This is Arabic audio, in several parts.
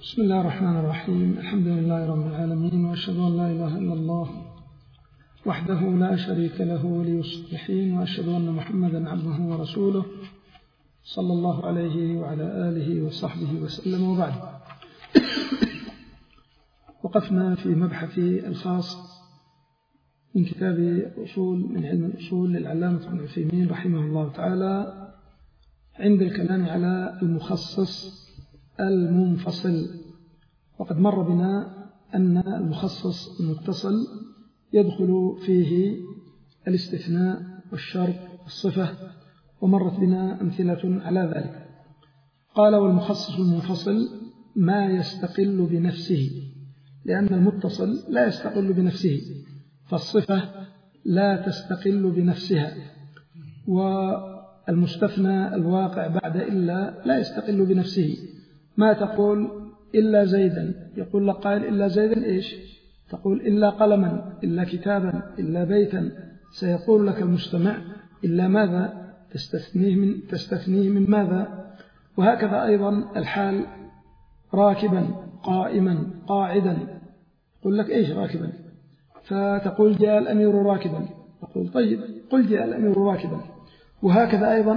بسم الله الرحمن الرحيم. الحمد لله رب العالمين، وأشهد أن لا إله إلا الله وحده لا شريك له ولي الصالحين، وأشهد أن محمدا عبده ورسوله صلى الله عليه وعلى آله وصحبه وسلم. وبعد، وقفنا في مبحث الخاص من كتاب الأصول من علم الأصول للعلامة ابن عثيمين رحمه الله تعالى عند الكلام على المخصص المنفصل. وقد مر بنا أن المخصص المتصل يدخل فيه الاستثناء والشرط والصفة، ومرت بنا أمثلة على ذلك. قال: والمخصص المنفصل ما يستقل بنفسه، لأن المتصل لا يستقل بنفسه، فالصفة لا تستقل بنفسها، والمستثنى الواقع بعد إلا لا يستقل بنفسه. ما تقول إلا زيدا، يقول لك قائل إلا زيدا إيش؟ تقول إلا قلما، إلا كتابا، إلا بيتا. سيقول لك المستمع إلا ماذا؟ تستثنيه من ماذا؟ وهكذا أيضا الحال: راكبا، قائما، قاعدا. يقول لك إيش راكبا؟ فتقول جاء الأمير راكبا، تقول طيب قل جاء الأمير راكبا. وهكذا أيضا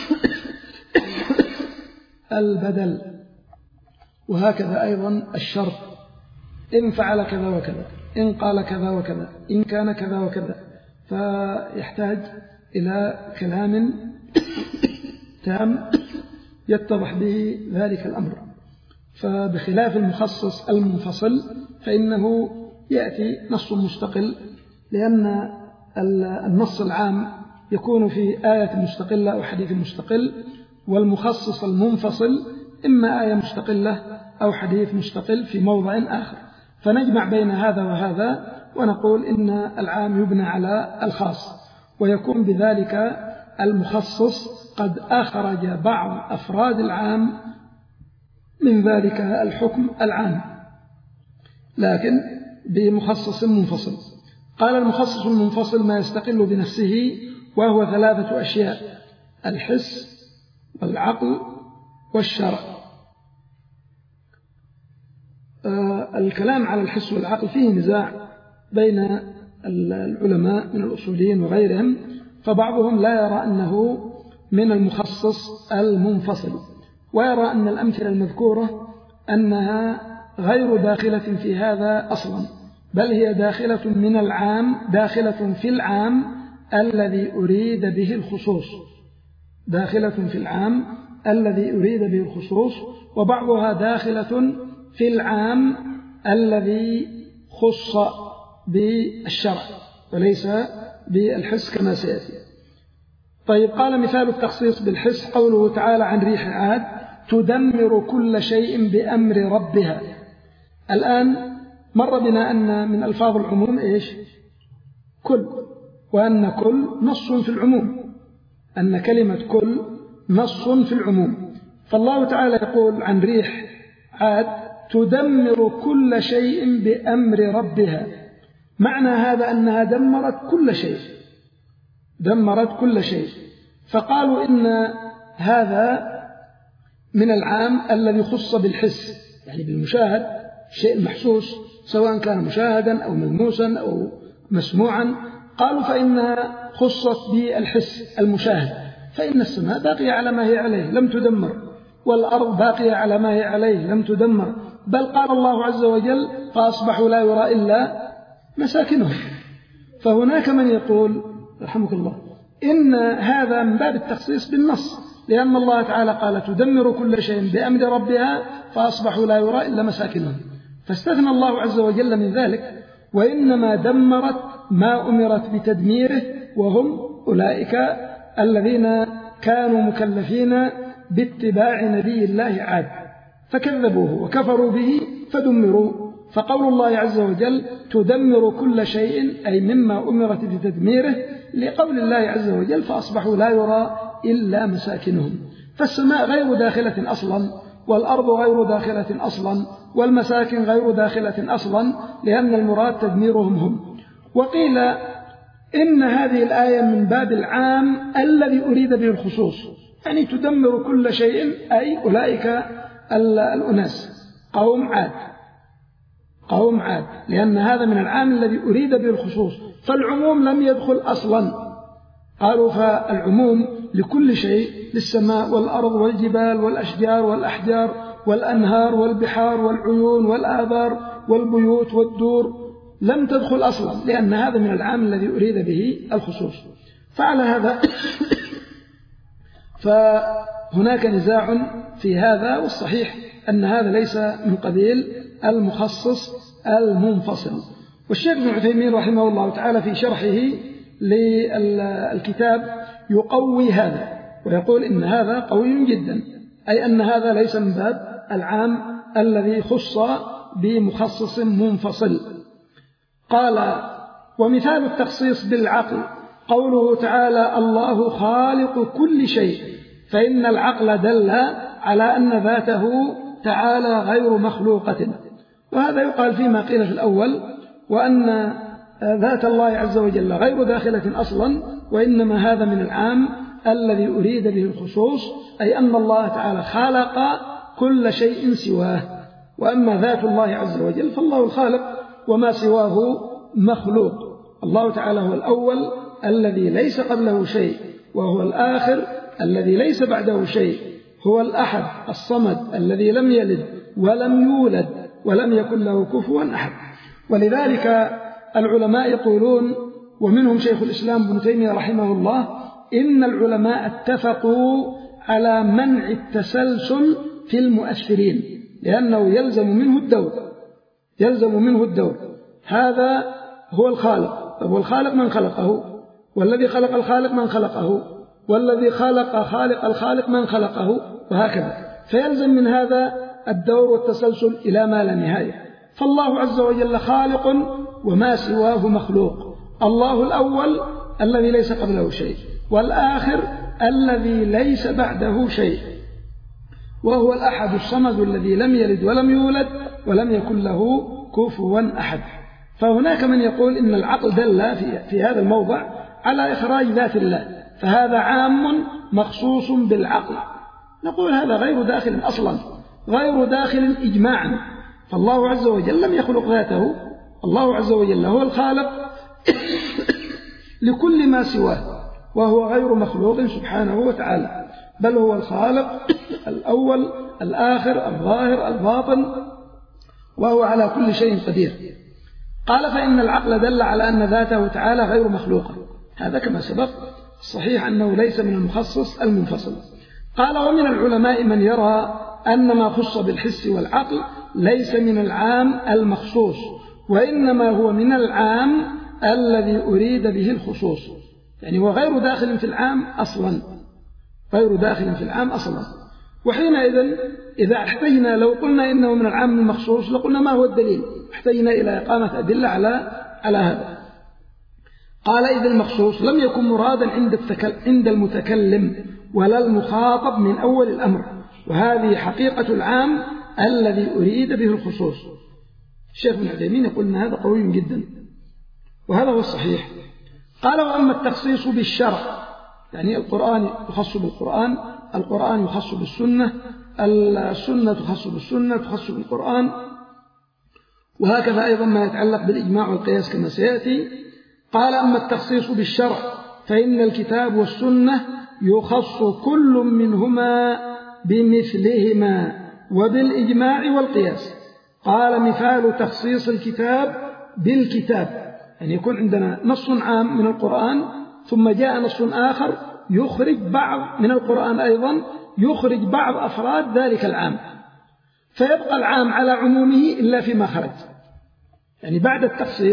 البدل، وهكذا أيضا الشرط: إن فعل كذا وكذا، إن قال كذا وكذا، إن كان كذا وكذا. فيحتاج إلى كلام تام يتضح به ذلك الأمر. فبخلاف المخصص المنفصل فإنه يأتي نص مستقل، لأن النص العام يكون في آية مستقلة أو حديث مستقل، والمخصص المنفصل إما آية مستقلة أو حديث مستقل في موضع آخر. فنجمع بين هذا وهذا ونقول إن العام يبنى على الخاص، ويكون بذلك المخصص قد أخرج بعض أفراد العام من ذلك الحكم العام، لكن بمخصص منفصل. قال: المخصص المنفصل ما يستقل بنفسه، وهو 3 أشياء: الحس والعقل والشرع. الكلام على الحس والعقل فيه نزاع بين العلماء من الأصوليين وغيرهم، فبعضهم لا يرى أنه من المخصص المنفصل، ويرى أن الأمثلة المذكورة أنها غير داخلة في هذا أصلا، بل هي داخلة من العام، داخلة في العام الذي أريد به الخصوص، داخلة في العام الذي أريد به الخصوص، وبعضها داخلة في العام الذي خص بالشرع وليس بالحس كما سيأتي. طيب، قال: مثال التخصيص بالحس قوله تعالى عن ريح عاد: تدمر كل شيء بأمر ربها. الآن مر بنا أن من ألفاظ العموم إيش؟ كل، وأن كل نص في العموم، أن كلمة كل نص في العموم. فالله تعالى يقول عن ريح عاد: تدمر كل شيء بأمر ربها. معنى هذا أنها دمرت كل شيء، دمرت كل شيء. فقالوا إن هذا من العام الذي خص بالحس، يعني بالمشاهد، الشيء المحسوس سواء كان مشاهدا أو ملموسا أو مسموعا. قالوا فإنها خصت بالحس المشاهد، فإن السماء باقية على ما هي عليه لم تدمر، والأرض باقية على ما هي عليه لم تدمر، بل قال الله عز وجل: فأصبحوا لا يرى إلا مساكنهم. فهناك من يقول رحمك الله إن هذا من باب التخصيص بالنص، لأن الله تعالى قال: تدمر كل شيء بأمر ربها فأصبحوا لا يرى إلا مساكنهم، فاستثنى الله عز وجل من ذلك: وإنما دمرت ما أمرت بتدميره، وهم أولئك الذين كانوا مكلفين باتباع نبي الله عاد، فكذبوه وكفروا به فدمروا. فقول الله عز وجل: تدمر كل شيء، أي مما أمرت بتدميره، لقول الله عز وجل: فأصبحوا لا يرى إلا مساكنهم. فالسماء غير داخلة أصلا، والأرض غير داخلة أصلا، والمساكن غير داخلة أصلا، لأن المراد تدميرهم هم. وقيل إن هذه الآية من باب العام الذي أريد به الخصوص، يعني تدمر كل شيء، أي أولئك الأناس. قوم عاد، لأن هذا من العام الذي أريد به الخصوص، فالعموم لم يدخل أصلا. قالوا فالعموم لكل شيء، للسماء والأرض والجبال والأشجار والأحجار والأنهار والبحار والعيون والآبار والبيوت والدور، لم تدخل أصلا، لأن هذا من العام الذي أريد به الخصوص. فعلى هذا فهناك نزاع في هذا، والصحيح أن هذا ليس من قبيل المخصص المنفصل. والشيخ ابن عثيمين رحمه الله تعالى في شرحه للكتاب يقوي هذا ويقول إن هذا قوي جدا، أي أن هذا ليس من باب العام الذي خص بمخصص منفصل. قال: ومثال التخصيص بالعقل قوله تعالى: الله خالق كل شيء، فإن العقل دل على أن ذاته تعالى غير مخلوقة. وهذا يقال فيما قيل في الأول، وأن ذات الله عز وجل غير داخلة أصلا، وإنما هذا من العام الذي أريد به الخصوص، أي أن الله تعالى خلق كل شيء سواه. وأما ذات الله عز وجل فالله الخالق وما سواه مخلوق. الله تعالى هو الأول الذي ليس قبله شيء، وهو الآخر الذي ليس بعده شيء، هو الأحد الصمد الذي لم يلد ولم يولد ولم يكن له كفوا أحد. ولذلك العلماء يقولون، ومنهم شيخ الإسلام ابن تيمية رحمه الله، إن العلماء اتفقوا على منع التسلسل في المؤثرين، لأنه يلزم منه الدور. هذا هو الخالق، طب والخالق من خلقه؟ والذي خلق الخالق من خلقه؟ والذي خلق خالق الخالق من خلقه؟ وهكذا، فيلزم من هذا الدور والتسلسل إلى ما لا نهاية. فالله عز وجل خالق وما سواه مخلوق، الله الأول الذي ليس قبله شيء، والآخر الذي ليس بعده شيء، وهو الأحد الصمد الذي لم يلد ولم يولد ولم يكن له كفوا أحد. فهناك من يقول إن العقل دل في هذا الموضع على إخراج ذات الله، فهذا عام مخصوص بالعقل. نقول هذا غير داخل أصلا، غير داخل إجماعا، فالله عز وجل لم يخلق ذاته، الله عز وجل هو الخالق لكل ما سواه، وهو غير مخلوق سبحانه وتعالى، بل هو الخالق الأول الآخر الظاهر الباطن، وهو على كل شيء قدير. قال: فإن العقل دل على أن ذاته تعالى غير مخلوقة، هذا كما سبق، الصحيح أنه ليس من المخصص المنفصل. قال: ومن العلماء من يرى أن ما خص بالحس والعقل ليس من العام المخصوص، وإنما هو من العام الذي أريد به الخصوص، يعني هو غير داخل في العام أصلا، وحينئذ إذا احتجنا لو قلنا إنه من العام المخصوص لقلنا ما هو الدليل، احتجنا إلى إقامة أدلة على هذا. قال: إذ المخصوص لم يكن مرادا عند المتكلم ولا المخاطب من أول الأمر، وهذه حقيقة العام الذي أريد به الخصوص. الشيخ ابن عثيمين يقول أن هذا قوي جدا، وهذا هو الصحيح. قال: وأما التخصيص بالشرع، يعني القرآن يخص بالقرآن، القرآن يخص بالسنة، السنة تخص بالسنة تخص بالقرآن، وهكذا أيضا ما يتعلق بالإجماع والقياس كما سيأتي. قال: أما التخصيص بالشرع فإن الكتاب والسنة يخص كل منهما بمثلهما وبالإجماع والقياس. قال: مثال تخصيص الكتاب بالكتاب، يعني يكون عندنا نص عام من القرآن ثم جاء نص آخر يخرج بعض من القرآن أيضا يخرج بعض أفراد ذلك العام، فيبقى العام على عمومه إلا فيما خرج. يعني بعد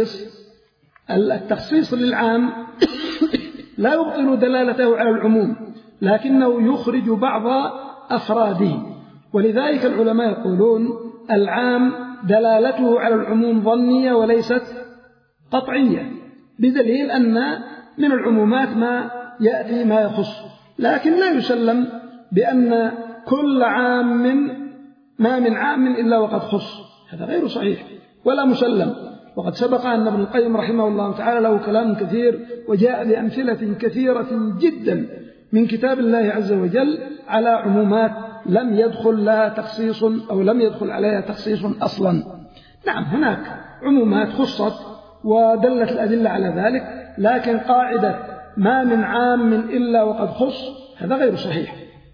التخصيص للعام لا يبطل دلالته على العموم، لكنه يخرج بعض أفراده. ولذلك العلماء يقولون العام دلالته على العموم ظنية وليست قطعية، بدليل أن من العمومات ما يأتي ما يخص، لكن لا يسلم بأن كل عام ما من عام إلا وقد خص، هذا غير صحيح ولا مسلم. وقد سبق أن ابن القيم رحمه الله تعالى له كلام كثير، وجاء بأمثلة كثيرة جدا من كتاب الله عز وجل على عمومات لم يدخل لها تخصيص أو لم يدخل عليها تخصيص أصلا. نعم هناك عمومات خصت ودلت الأدلة على ذلك، لكن قاعدة ما من عام إلا وقد خص هذا غير صحيح.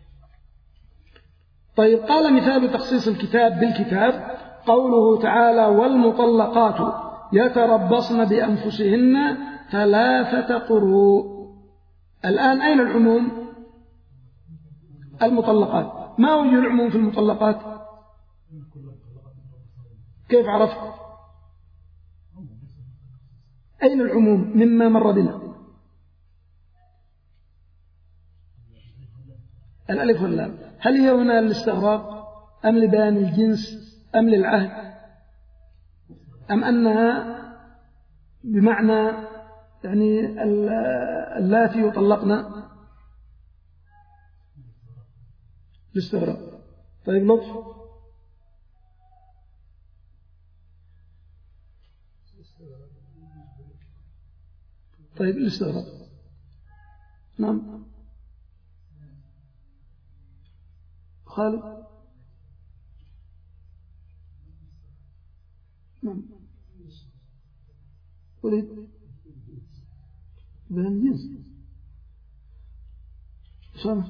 طيب قال مثال تخصيص الكتاب بالكتاب قوله تعالى والمطلقات يتربصن بأنفسهن 3 قروء. الآن أين العموم؟ المطلقات. ما وجه العموم في المطلقات؟ كيف عرفت؟ أين العموم مما مر بنا؟ الألف واللام. هل هي هنا للاستغراق أم لبيان الجنس أم للعهد أم أنها بمعنى يعني اللاتي يطلقن؟ الاستغراق. طيب لطف. طيب الاستغراق. نعم خالد. نعم وليد بين الجنس سامح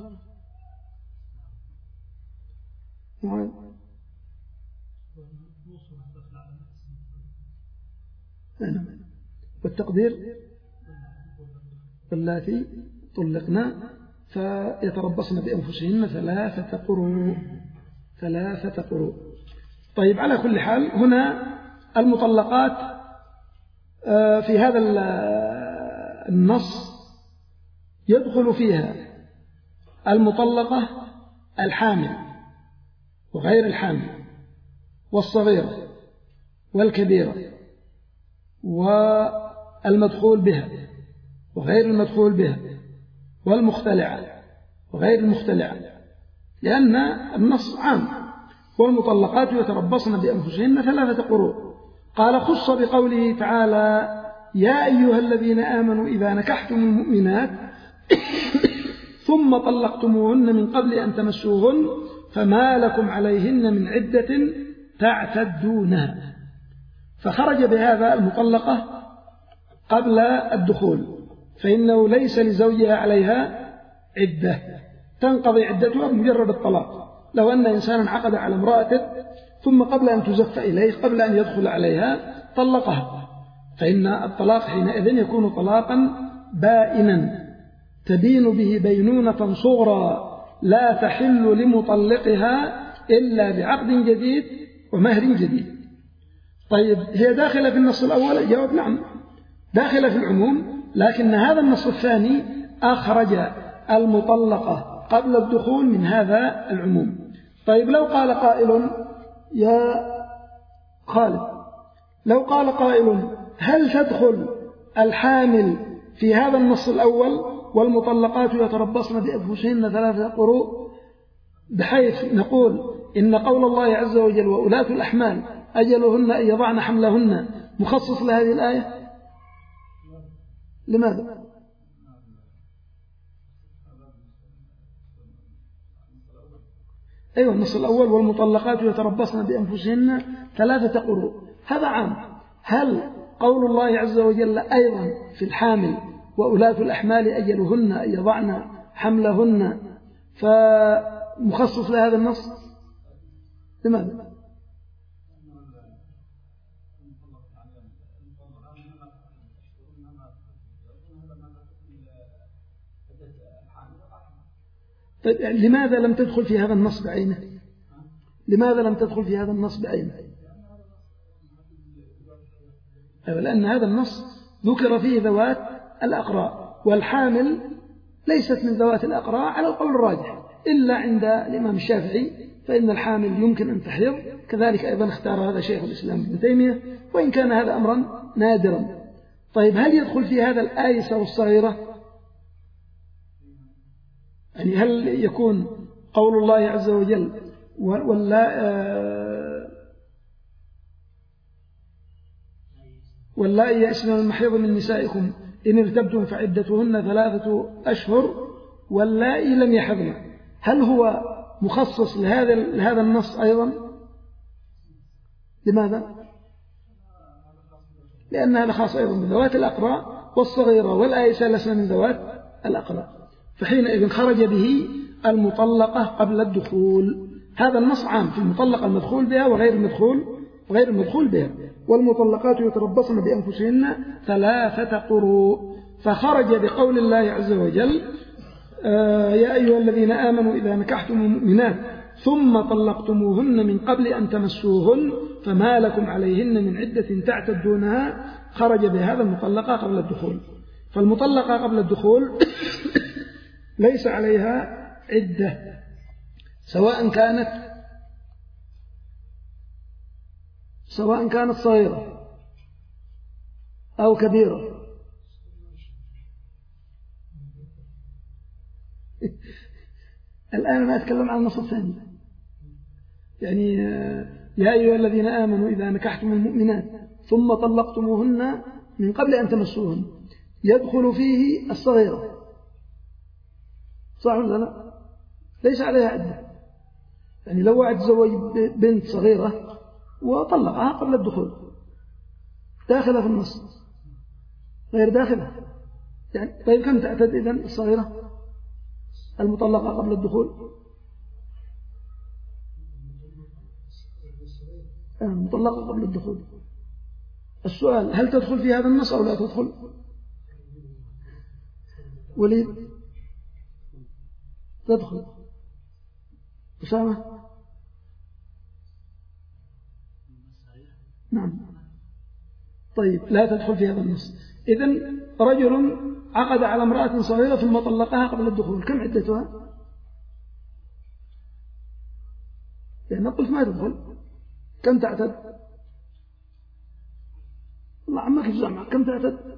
معاذ. والتقدير اللاتي طلقنا فيتربصن بأنفسهن 3 قروء. 3 قروء. طيب على كل حال هنا المطلقات في هذا النص يدخل فيها المطلقة الحامل وغير الحامل والصغيرة والكبيرة والمدخول بها وغير المدخول بها والمختلعة وغير المختلعة، لأن النص عام. والمطلقات يتربصن بأنفسهن 3 قروء. قال خص بقوله تعالى يا أيها الذين آمنوا إذا نكحتم المؤمنات ثم طلقتموهن من قبل أن تمسوهن فما لكم عليهن من عدة تعتدونها. فخرج بهذا المطلقة قبل الدخول، فإنه ليس لزوجها عليها عدة، تنقضي عدتها بمجرد الطلاق. لو أن إنسانا عقد على امرأته ثم قبل أن تزف إليه قبل أن يدخل عليها طلقها، فإن الطلاق حينئذ يكون طلاقا بائنا تبين به بينونة صغرى لا تحل لمطلقها إلا بعقد جديد ومهر جديد. طيب هي داخلة في النص الأول؟ الجواب نعم داخلة في العموم، لكن هذا النص الثاني أخرج المطلقة قبل الدخول من هذا العموم. طيب لو قال قائل يا خالد، لو قال قائل هل تدخل الحامل في هذا النص الأول والمطلقات يتربصن بأنفسهن 3 قروء، بحيث نقول إن قول الله عز وجل وأولاة الأحمال أجلهن أن يضعن حملهن مخصص لهذه الآية؟ لماذا؟ أيوة النص الأول والمطلقات يتربصن بأنفسهن 3 قروء هذا عام. هل قول الله عز وجل أيضا في الحامل وأولاة الأحمال أجلهن أن يضعن حملهن فمخصص لهذا النص؟ لماذا؟ طيب لماذا لم تدخل في هذا النص بعينه؟ لماذا لم تدخل في هذا النص بعينه؟ لأن هذا النص ذكر فيه ذوات الأقراء، والحامل ليست من ذوات الأقراء على القول الراجح إلا عند الإمام الشافعي، فإن الحامل يمكن أن تحيض. كذلك أيضا اختار هذا شيخ الإسلام ابن تيمية، وإن كان هذا أمرا نادرا. طيب هل يدخل في هذا الآيسة والصغيرة؟ يعني هل يكون قول الله عز وجل واللائي يئسن من المحيض من نسائكم إن ارتبتم فعدتهن 3 أشهر واللائي لم يحضن، هل هو مخصص لهذا النص أيضا؟ لماذا؟ لأنها خاصة أيضا بذوات الأقراء، والصغيرة والآيسة لسنا من ذوات الأقراء، فحينئذ خرج به المطلقة قبل الدخول. هذا النص عام في المطلقة المدخول بها وغير المدخول بها. والمطلقات يتربصن بأنفسهن 3 قروء، فخرج بقول الله عز وجل يا أيها الذين آمنوا إذا نكحتم المؤمنات ثم طلقتموهن من قبل أن تمسوهن فما لكم عليهن من عدة تعتدونها. خرج بهذا المطلقة قبل الدخول. فالمطلقة قبل الدخول ليس عليها عدة، سواء كانت صغيرة أو كبيرة. الآن أنا أتكلم عن النص الثاني، يعني يا أيها الذين آمنوا إذا نكحتم المؤمنات ثم طلقتموهن من قبل أن تمسوهن، يدخل فيه الصغيرة، صح ولا لا؟ ليس عليها عدة. يعني لو واحد تزوج بنت صغيرة وطلقها قبل الدخول، داخلة في النص غير داخلة؟ يعني طيب كم تعتد إذن الصغيرة المطلقة قبل الدخول؟ المطلقة قبل الدخول. السؤال هل تدخل في هذا النص أو لا تدخل؟ وليد تدخل. أسامة؟ نعم. طيب لا تدخل في هذا النص. إذن رجل عقد على امرأة صغيرة ثم طلقها قبل الدخول، كم عدتها؟ لأن قلت ما تدخل، كم تعتد؟ الله عمك يجزع، كم تعتد؟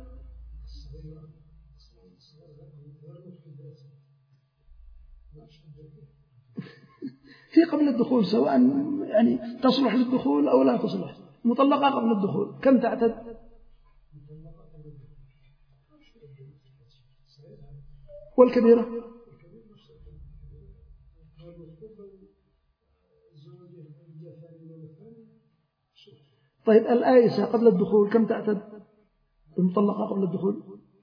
في قبل الدخول، سواء يعني تصلح للدخول أو لا تصلح. مطلقة قبل الدخول كم تعتد؟ والكبيرة؟ طيب الآيسة قبل الدخول كم تعتد؟ المطلقة قبل الدخول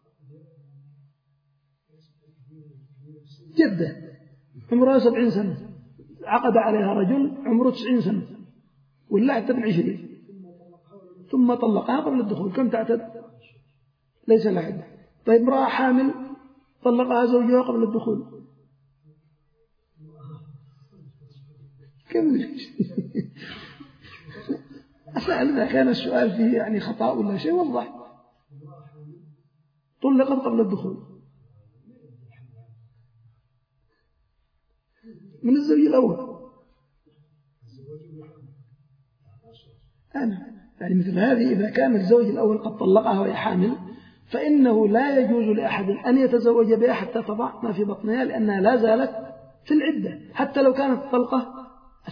جدة، عمرها 70 سنة، عقد عليها رجل عمره 90 سنة ولا اعتد 20، ثم طلقها قبل الدخول، كم تعتد؟ ليس لها عدة. طيب امرأة حامل طلقها زوجها قبل الدخول، كم؟ أسأل إذا كان السؤال فيه يعني خطأ ولا شيء وضح. طلقت قبل الدخول من الزوج الأول. يعني مثل هذه إذا كان الزوج الأول قد طلقها وهي حامل، فإنه لا يجوز لأحد أن يتزوج بها حتى تضع ما في بطنها، لأنها لا زالت في العدة حتى لو كانت الطلقة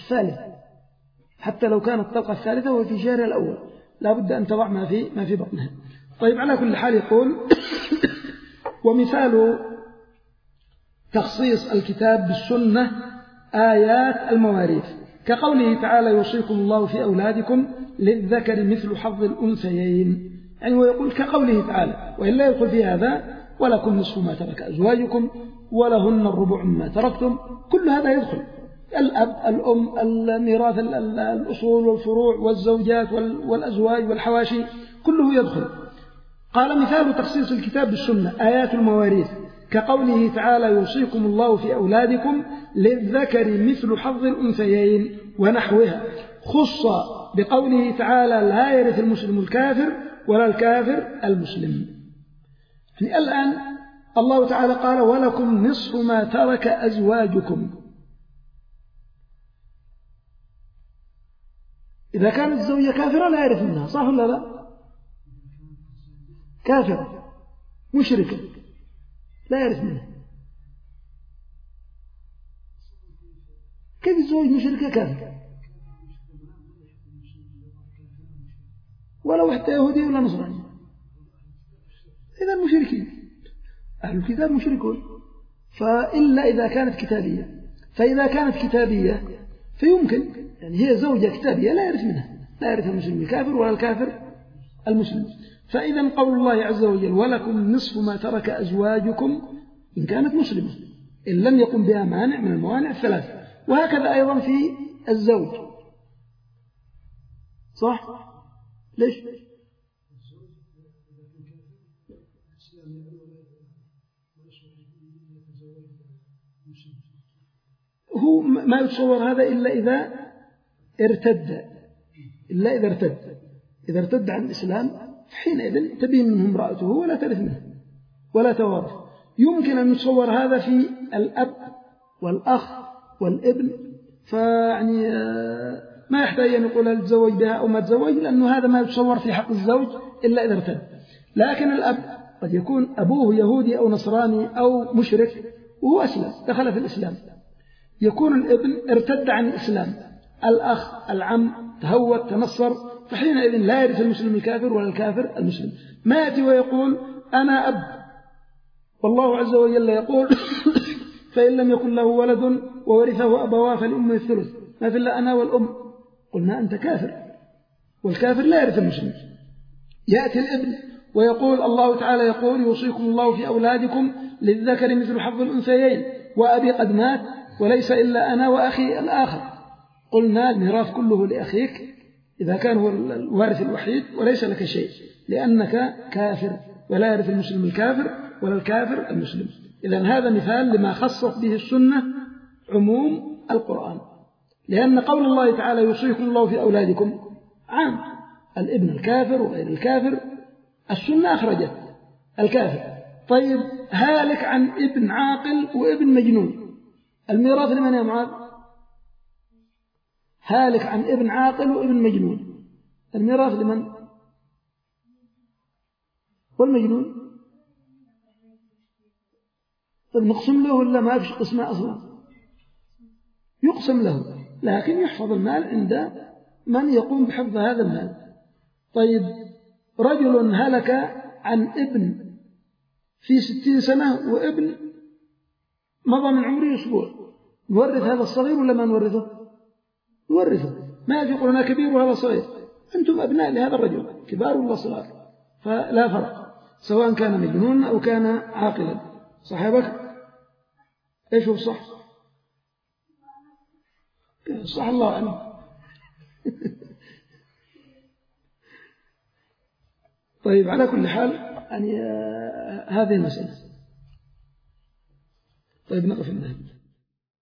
الثالثة وفي شهرها الأول لا بد أن تضع ما في بطنها. طيب على كل حال يقول ومثال تخصيص الكتاب بالسنة آيات المواريث، كقوله تعالى يوصيكم الله في أولادكم للذكر مثل حظ الأنثيين. يعني ويقول كقوله تعالى وإلا يدخل في هذا ولكم نصف ما ترك أزواجكم ولهن الربع مما تركتم، كل هذا يدخل، الأب الأم الميراث الأصول والفروع والزوجات والأزواج والحواشي كله يدخل. قال مثال تخصيص الكتاب بالسنة آيات المواريث، كقوله تعالى يوصيكم الله في أولادكم للذكر مثل حظ الأنثيين ونحوها، خص بقوله تعالى لا يرث المسلم الكافر ولا الكافر المسلم. يعني الآن الله تعالى قال ولكم نصف ما ترك أزواجكم، إذا كانت الزوجة كافرة لا يرث منها، صح ولا لا؟ كافرة مشركة لا يرث منها. كيف الزوج مشركة كافرة؟ ولو حتى يهودي ولا نصراني، إذا مشركين، أهل الكتاب مشركون، فإلا إذا كانت كتابية. فإذا كانت كتابية فيمكن، يعني هي زوجة كتابية لا يرث منها، لا يرث المسلم الكافر ولا الكافر المسلم. فإذا قول الله عز وجل ولكم نصف ما ترك أزواجكم إن كانت مسلمة إن لم يقم بها مانع من الموانع الثلاثة. وهكذا أيضا في الزوج، صح؟ ليش؟ هو ما يتصور هذا إلا إذا ارتد، إذا ارتد عن الإسلام حينئذ تبين منه امرأته ولا ترث منه ولا توارث. يمكن أن يتصور هذا في الأب والأخ والابن، فيعني ما يحتاج أن يقول هل تزوج بها أو ما تزوج، لأنه هذا ما يتصور في حق الزوج إلا إذا ارتد. لكن الأب قد يكون أبوه يهودي أو نصراني أو مشرك وهو أسلم دخل في الإسلام، يكون الابن ارتد عن الإسلام، الأخ العم تهود تنصر، فحينئذ لا يرث المسلم الكافر ولا الكافر المسلم. ما يأتي ويقول أنا أب والله عز وجل يقول فإن لم يكن له ولد وورثه أبواه فلأمه الثلث، ما في إلا أنا والأم، قلنا أنت كافر، والكافر لا يرث المسلم. يأتي الابن ويقول الله تعالى يقول يوصيكم الله في أولادكم للذكر مثل حظ الأنثيين وأبي قد مات وليس إلا أنا وأخي الآخر، قلنا الميراث كله لأخيك إذا كان هو الوارث الوحيد وليس لك شيء لأنك كافر، ولا يرث المسلم الكافر ولا الكافر المسلم. إذن هذا مثال لما خصت به السنة عموم القرآن، لأن قول الله تعالى يوصيكم الله في أولادكم عام، الابن الكافر وغير الكافر السنة أخرجت الكافر. طيب هالك عن ابن عاقل وابن مجنون، الميراث لمن يا معاذ؟ هالك عن ابن عاقل وابن مجنون، الميراث لمن؟ والمجنون طيب نقسم له ولا ما فيش قسمة أصلا؟ يقسم له، لكن يحفظ المال عند من يقوم بحفظ هذا المال. طيب رجل هلك عن ابن في 60 سنة وابن مضى من عمره أسبوع، نورث هذا الصغير ولا ما نورثه؟ نورثه، ما يقول أنا كبير وهذا صغير، أنتم أبناء لهذا الرجل كبار ولا صغار، فلا فرق سواء كان مجنون أو كان عاقلا. صحيبك إيش هو الصح؟ صح الله عنه. طيب على كل حال يعني هذه المسألة. طيب نقف النهاية.